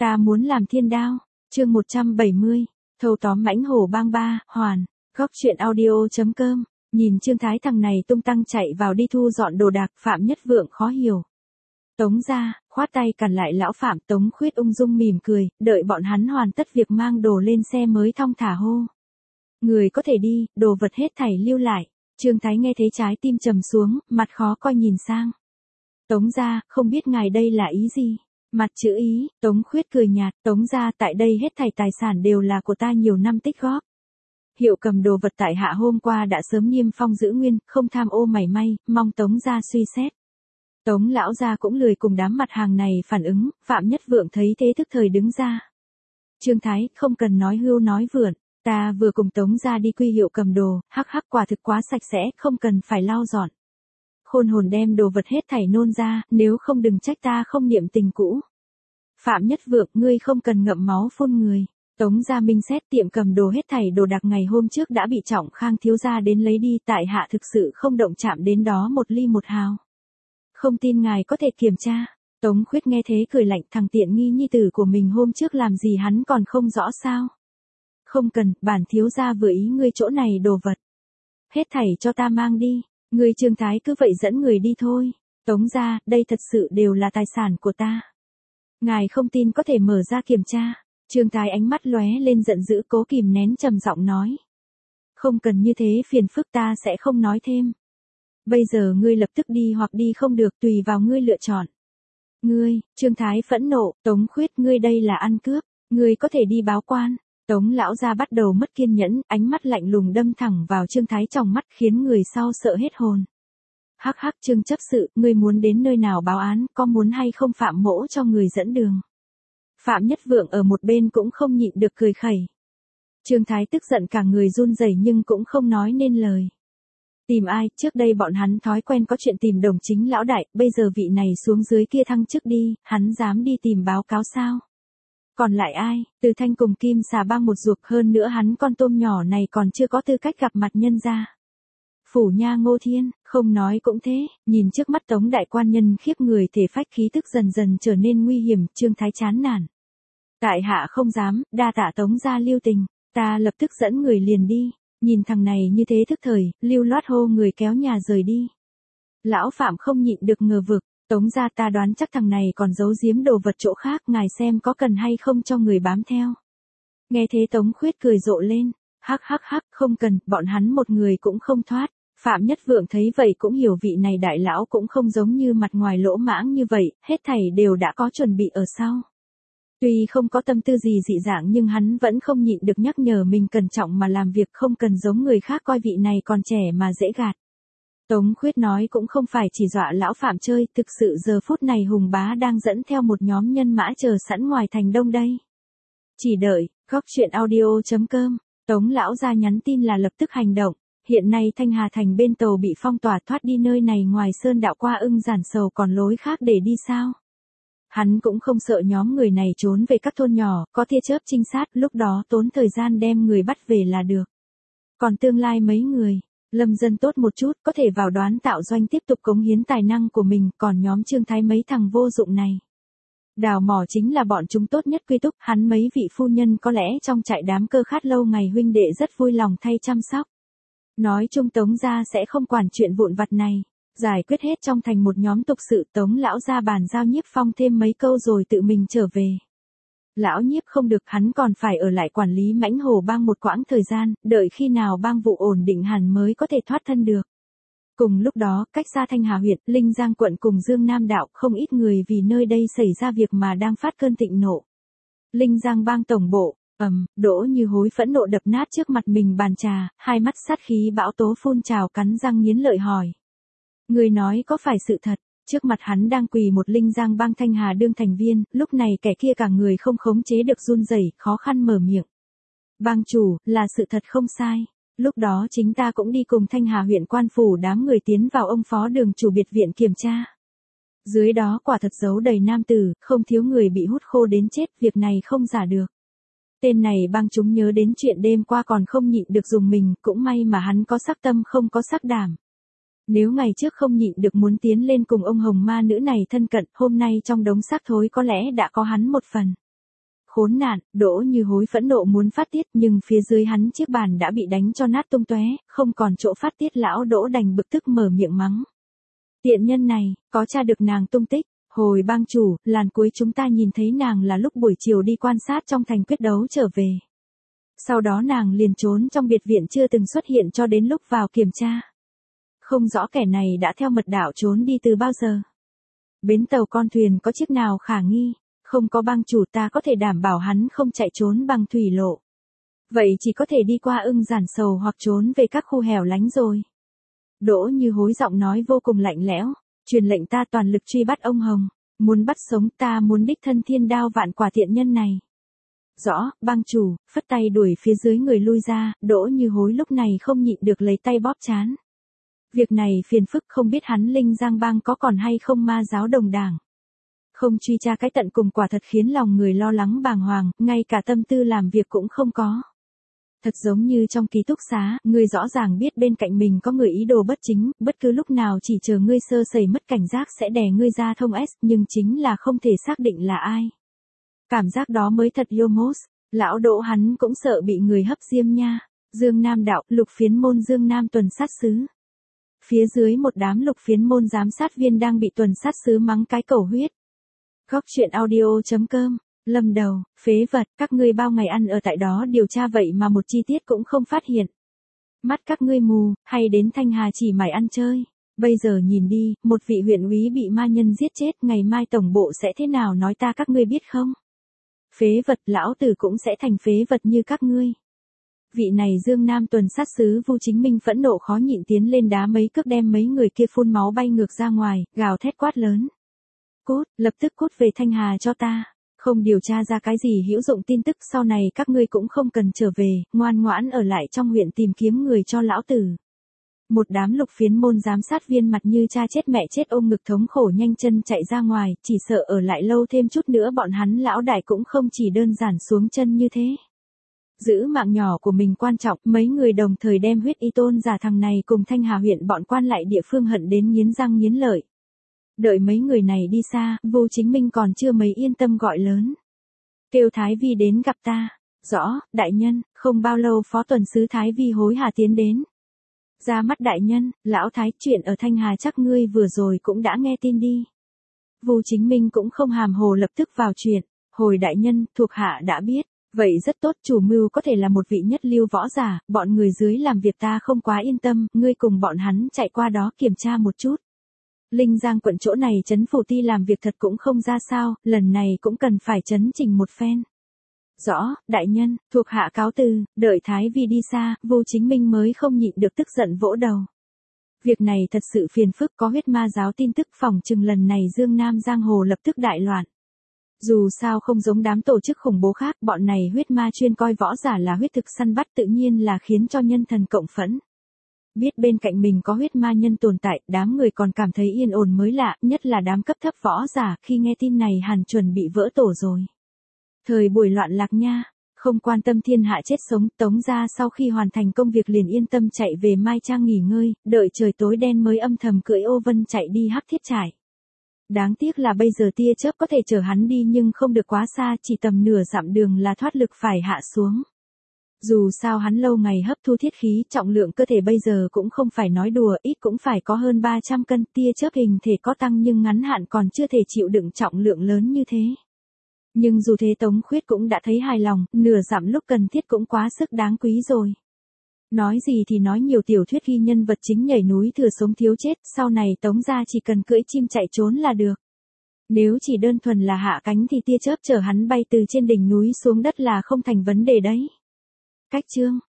Ta muốn làm thiên đao. Chương 170. Thâu tóm mãnh hổ bang 3, hoàn. Góc truyện audio.com. Nhìn Trương Thái thằng này tung tăng chạy vào đi thu dọn đồ đạc, Phạm Nhất Vượng khó hiểu. Tống ra, khoát tay cản lại lão Phạm. Tống Khuyết ung dung mỉm cười, đợi bọn hắn hoàn tất việc mang đồ lên xe mới thong thả hô. Người có thể đi, đồ vật hết thảy lưu lại. Trương Thái nghe thấy trái tim trầm xuống, mặt khó coi nhìn sang. Tống ra, không biết ngài đây là ý gì? Mặt chữ ý, Tống Khuyết cười nhạt, Tống ra tại đây hết thảy tài sản đều là của ta nhiều năm tích góp. Hiệu cầm đồ vật tại hạ hôm qua đã sớm niêm phong giữ nguyên, không tham ô mảy may, mong Tống ra suy xét. Tống lão gia cũng lười cùng đám mặt hàng này phản ứng, Phạm Nhất Vượng thấy thế tức thời đứng ra. Trương Thái, không cần nói hưu nói vượn, ta vừa cùng Tống ra đi quy hiệu cầm đồ, hắc hắc quả thực quá sạch sẽ, không cần phải lau dọn. Khôn hồn đem đồ vật hết thảy nôn ra, nếu không đừng trách ta không niệm tình cũ. Phạm Nhất Vượng, ngươi không cần ngậm máu phun người. Tống gia minh xét tiệm cầm đồ hết thảy đồ đạc ngày hôm trước đã bị Trọng Khang thiếu gia đến lấy đi, tại hạ thực sự không động chạm đến đó một ly một hào. Không tin ngài có thể kiểm tra. Tống Khuyết nghe thế cười lạnh, thằng tiện nghi nhi tử của mình hôm trước làm gì hắn còn không rõ sao. Không cần, bản thiếu gia vừa ý ngươi chỗ này đồ vật. Hết thảy cho ta mang đi. Ngươi Trương Thái cứ vậy dẫn người đi thôi. Tống ra, đây thật sự đều là tài sản của ta. Ngài không tin có thể mở ra kiểm tra. Trương Thái ánh mắt lóe lên giận dữ, cố kìm nén trầm giọng nói. Không cần như thế, phiền phức, ta sẽ không nói thêm. Bây giờ ngươi lập tức đi hoặc đi không được, tùy vào ngươi lựa chọn. Ngươi, Trương Thái phẫn nộ, Tống Khuyết, ngươi đây là ăn cướp, ngươi có thể đi báo quan. Tống lão gia bắt đầu mất kiên nhẫn, ánh mắt lạnh lùng đâm thẳng vào Trương Thái trong mắt, khiến người sau sợ hết hồn. Hắc hắc, Trương chấp sự, ngươi muốn đến nơi nào báo án, có muốn hay không Phạm mỗ cho người dẫn đường. Phạm Nhất Vượng ở một bên cũng không nhịn được cười khẩy. Trương Thái tức giận cả người run rẩy nhưng cũng không nói nên lời. Tìm ai, trước đây bọn hắn thói quen có chuyện tìm Đồng Chính lão đại, bây giờ vị này xuống dưới kia thăng chức đi, hắn dám đi tìm báo cáo sao? Còn lại ai, Từ Thanh cùng Kim Xà Bang một ruột, hơn nữa hắn con tôm nhỏ này còn chưa có tư cách gặp mặt nhân gia. Phủ nha Ngô Thiên, không nói cũng thế, nhìn trước mắt Tống đại quan nhân khiếp người, thể phách khí tức dần dần trở nên nguy hiểm, Trương Thái chán nản. Tại hạ không dám, đa tạ Tống gia lưu tình, ta lập tức dẫn người liền đi. Nhìn thằng này như thế thức thời, lưu loát hô người kéo nhà rời đi. Lão Phạm không nhịn được ngờ vực, Tống gia, ta đoán chắc thằng này còn giấu giếm đồ vật chỗ khác, ngài xem có cần hay không cho người bám theo. Nghe thế Tống Khuyết cười rộ lên, hắc hắc hắc, không cần, bọn hắn một người cũng không thoát. Phạm Nhất Vượng thấy vậy cũng hiểu vị này đại lão cũng không giống như mặt ngoài lỗ mãng như vậy, hết thảy đều đã có chuẩn bị ở sau. Tuy không có tâm tư gì dị dạng nhưng hắn vẫn không nhịn được nhắc nhở mình cẩn trọng mà làm việc, không cần giống người khác coi vị này còn trẻ mà dễ gạt. Tống Khuyết nói cũng không phải chỉ dọa lão Phạm chơi, thực sự giờ phút này Hùng Bá đang dẫn theo một nhóm nhân mã chờ sẵn ngoài thành đông đây. Chỉ đợi, góc truyện audio.com, Tống lão ra nhắn tin là lập tức hành động. Hiện nay Thanh Hà thành bên tàu bị phong tỏa, thoát đi nơi này ngoài sơn đạo qua Ưng Giản Sầu còn lối khác để đi sao? Hắn cũng không sợ nhóm người này trốn về các thôn nhỏ, có tia chớp trinh sát, lúc đó tốn thời gian đem người bắt về là được. Còn tương lai mấy người, lâm dân tốt một chút, có thể vào Đoán Tạo Doanh tiếp tục cống hiến tài năng của mình, còn nhóm Trương Thái mấy thằng vô dụng này. Đào mỏ chính là bọn chúng tốt nhất quy túc, hắn mấy vị phu nhân có lẽ trong trại đám cơ khát lâu ngày huynh đệ rất vui lòng thay chăm sóc. Nói chung Tống gia sẽ không quản chuyện vụn vặt này. Giải quyết hết trong thành một nhóm tục sự, Tống lão gia bàn giao Nhiếp Phong thêm mấy câu rồi tự mình trở về. Lão Nhiếp không được, hắn còn phải ở lại quản lý mãnh hổ bang một quãng thời gian, đợi khi nào bang vụ ổn định hẳn mới có thể thoát thân được. Cùng lúc đó, cách xa Thanh Hà huyện, Linh Giang quận cùng Dương Nam đạo, không ít người vì nơi đây xảy ra việc mà đang phát cơn thịnh nộ. Linh Giang bang tổng bộ, Đỗ Như Hối phẫn nộ đập nát trước mặt mình bàn trà, hai mắt sát khí bão tố phun trào, cắn răng nghiến lợi hỏi. Người nói có phải sự thật? Trước mặt hắn đang quỳ một Linh Giang bang Thanh Hà đương thành viên, lúc này kẻ kia cả người không khống chế được run rẩy, khó khăn mở miệng. Bang chủ, là sự thật không sai. Lúc đó chính ta cũng đi cùng Thanh Hà huyện quan phủ đám người tiến vào ông phó đường chủ biệt viện kiểm tra. Dưới đó quả thật giấu đầy nam tử, không thiếu người bị hút khô đến chết, việc này không giả được. Tên này bang chúng nhớ đến chuyện đêm qua còn không nhịn được dùng mình, cũng may mà hắn có sắc tâm không có sắc đảm. Nếu ngày trước không nhịn được muốn tiến lên cùng ông hồng ma nữ này thân cận, hôm nay trong đống xác thối có lẽ đã có hắn một phần. khốn nạn, Đỗ Như Hối phẫn nộ muốn phát tiết nhưng phía dưới hắn chiếc bàn đã bị đánh cho nát tung tóe, không còn chỗ phát tiết lão Đỗ đành bực tức mở miệng mắng. Tiện nhân này, có tra được nàng tung tích, hồi bang chủ, làn cuối chúng ta nhìn thấy nàng là lúc buổi chiều đi quan sát trong thành quyết đấu trở về. Sau đó nàng liền trốn trong biệt viện chưa từng xuất hiện cho đến lúc vào kiểm tra. Không rõ kẻ này đã theo mật đạo trốn đi từ bao giờ. Bến tàu con thuyền có chiếc nào khả nghi, không có bang chủ ta có thể đảm bảo hắn không chạy trốn bằng thủy lộ. Vậy chỉ có thể đi qua Ưng Giản Sầu hoặc trốn về các khu hẻo lánh rồi. Đỗ Như Hối giọng nói vô cùng lạnh lẽo, truyền lệnh ta toàn lực truy bắt ông Hồng, muốn bắt sống ta muốn đích thân thiên đao vạn quả tiện nhân này. Rõ, bang chủ, phất tay đuổi phía dưới người lui ra, Đỗ Như Hối lúc này không nhịn được lấy tay bóp trán. Việc này phiền phức không biết hắn Linh Giang bang có còn hay không ma giáo đồng đảng. Không truy tra cái tận cùng quả thật khiến lòng người lo lắng bàng hoàng, ngay cả tâm tư làm việc cũng không có. Thật giống như trong ký túc xá, ngươi rõ ràng biết bên cạnh mình có người ý đồ bất chính, bất cứ lúc nào chỉ chờ ngươi sơ sẩy mất cảnh giác sẽ đè ngươi ra thông S, nhưng chính là không thể xác định là ai. Cảm giác đó mới thật Yomos, lão Đỗ hắn cũng sợ bị người hấp diêm nha. Dương Nam đạo, lục phiến môn Dương Nam tuần sát sứ. Phía dưới một đám lục phiến môn giám sát viên đang bị tuần sát sứ mắng cái cầu huyết. Góc truyện audio.com, Lâm Đầu, phế vật, các ngươi bao ngày ăn ở tại đó điều tra vậy mà một chi tiết cũng không phát hiện. Mắt các ngươi mù, hay đến Thanh Hà chỉ mải ăn chơi. Bây giờ nhìn đi, một vị huyện úy bị ma nhân giết chết, ngày mai tổng bộ sẽ thế nào nói ta các ngươi biết không? Phế vật, lão tử cũng sẽ thành phế vật như các ngươi. Vị này Dương Nam tuần sát sứ Vu Chính Minh phẫn nộ khó nhịn tiến lên đá mấy cước đem mấy người kia phun máu bay ngược ra ngoài, gào thét quát lớn. Cút, lập tức cút về Thanh Hà cho ta. Không điều tra ra cái gì hữu dụng tin tức sau này các ngươi cũng không cần trở về, ngoan ngoãn ở lại trong huyện tìm kiếm người cho lão tử. Một đám lục phiến môn giám sát viên mặt như cha chết mẹ chết ôm ngực thống khổ nhanh chân chạy ra ngoài, chỉ sợ ở lại lâu thêm chút nữa bọn hắn lão đại cũng không chỉ đơn giản xuống chân như thế. Giữ mạng nhỏ của mình quan trọng, mấy người đồng thời đem huyết y tôn giả thằng này cùng Thanh Hà huyện bọn quan lại địa phương hận đến nghiến răng nghiến lợi. Đợi mấy người này đi xa, Vu Chính Minh còn chưa mấy yên tâm gọi lớn. Kêu Thái Vi đến gặp ta. Rõ, đại nhân, không bao lâu phó tuần sứ Thái Vi hối hả tiến đến. Ra mắt đại nhân, lão Thái, chuyện ở Thanh Hà chắc ngươi vừa rồi cũng đã nghe tin đi. Vu Chính Minh cũng không hàm hồ lập tức vào chuyện. Hồi đại nhân, thuộc hạ đã biết. Vậy rất tốt, chủ mưu có thể là một vị nhất lưu võ giả, bọn người dưới làm việc ta không quá yên tâm, ngươi cùng bọn hắn chạy qua đó kiểm tra một chút. Linh Giang quận chỗ này trấn phủ ti làm việc thật cũng không ra sao, lần này cũng cần phải chấn chỉnh một phen. Rõ, đại nhân, thuộc hạ cáo từ, đợi Thái Vi đi xa, Vu Chính Minh mới không nhịn được tức giận vỗ đầu. Việc này thật sự phiền phức, có huyết ma giáo tin tức phòng chừng lần này Dương Nam Giang Hồ lập tức đại loạn. Dù sao không giống đám tổ chức khủng bố khác, bọn này huyết ma chuyên coi võ giả là huyết thực săn bắt tự nhiên là khiến cho nhân thần cộng phẫn. Biết bên cạnh mình có huyết ma nhân tồn tại, đám người còn cảm thấy yên ổn mới lạ, nhất là đám cấp thấp võ giả, khi nghe tin này hẳn chuẩn bị vỡ tổ rồi. Thời buổi loạn lạc nha, không quan tâm thiên hạ chết sống, Tống gia sau khi hoàn thành công việc liền yên tâm chạy về Mai Trang nghỉ ngơi, đợi trời tối đen mới âm thầm cưỡi ô vân chạy đi Hắc Thiết Trải. Đáng tiếc là bây giờ tia chớp có thể chở hắn đi nhưng không được quá xa, chỉ tầm nửa dặm đường là thoát lực phải hạ xuống. Dù sao hắn lâu ngày hấp thu thiết khí, trọng lượng cơ thể bây giờ cũng không phải nói đùa, ít cũng phải có hơn 300 cân, tia chớp hình thể có tăng nhưng ngắn hạn còn chưa thể chịu đựng trọng lượng lớn như thế. Nhưng dù thế Tống Khuyết cũng đã thấy hài lòng, nửa dặm lúc cần thiết cũng quá sức đáng quý rồi. Nói gì thì nói, nhiều tiểu thuyết ghi nhân vật chính nhảy núi thừa sống thiếu chết, sau này Tống gia chỉ cần cưỡi chim chạy trốn là được. Nếu chỉ đơn thuần là hạ cánh thì tia chớp chở hắn bay từ trên đỉnh núi xuống đất là không thành vấn đề đấy. Cách chương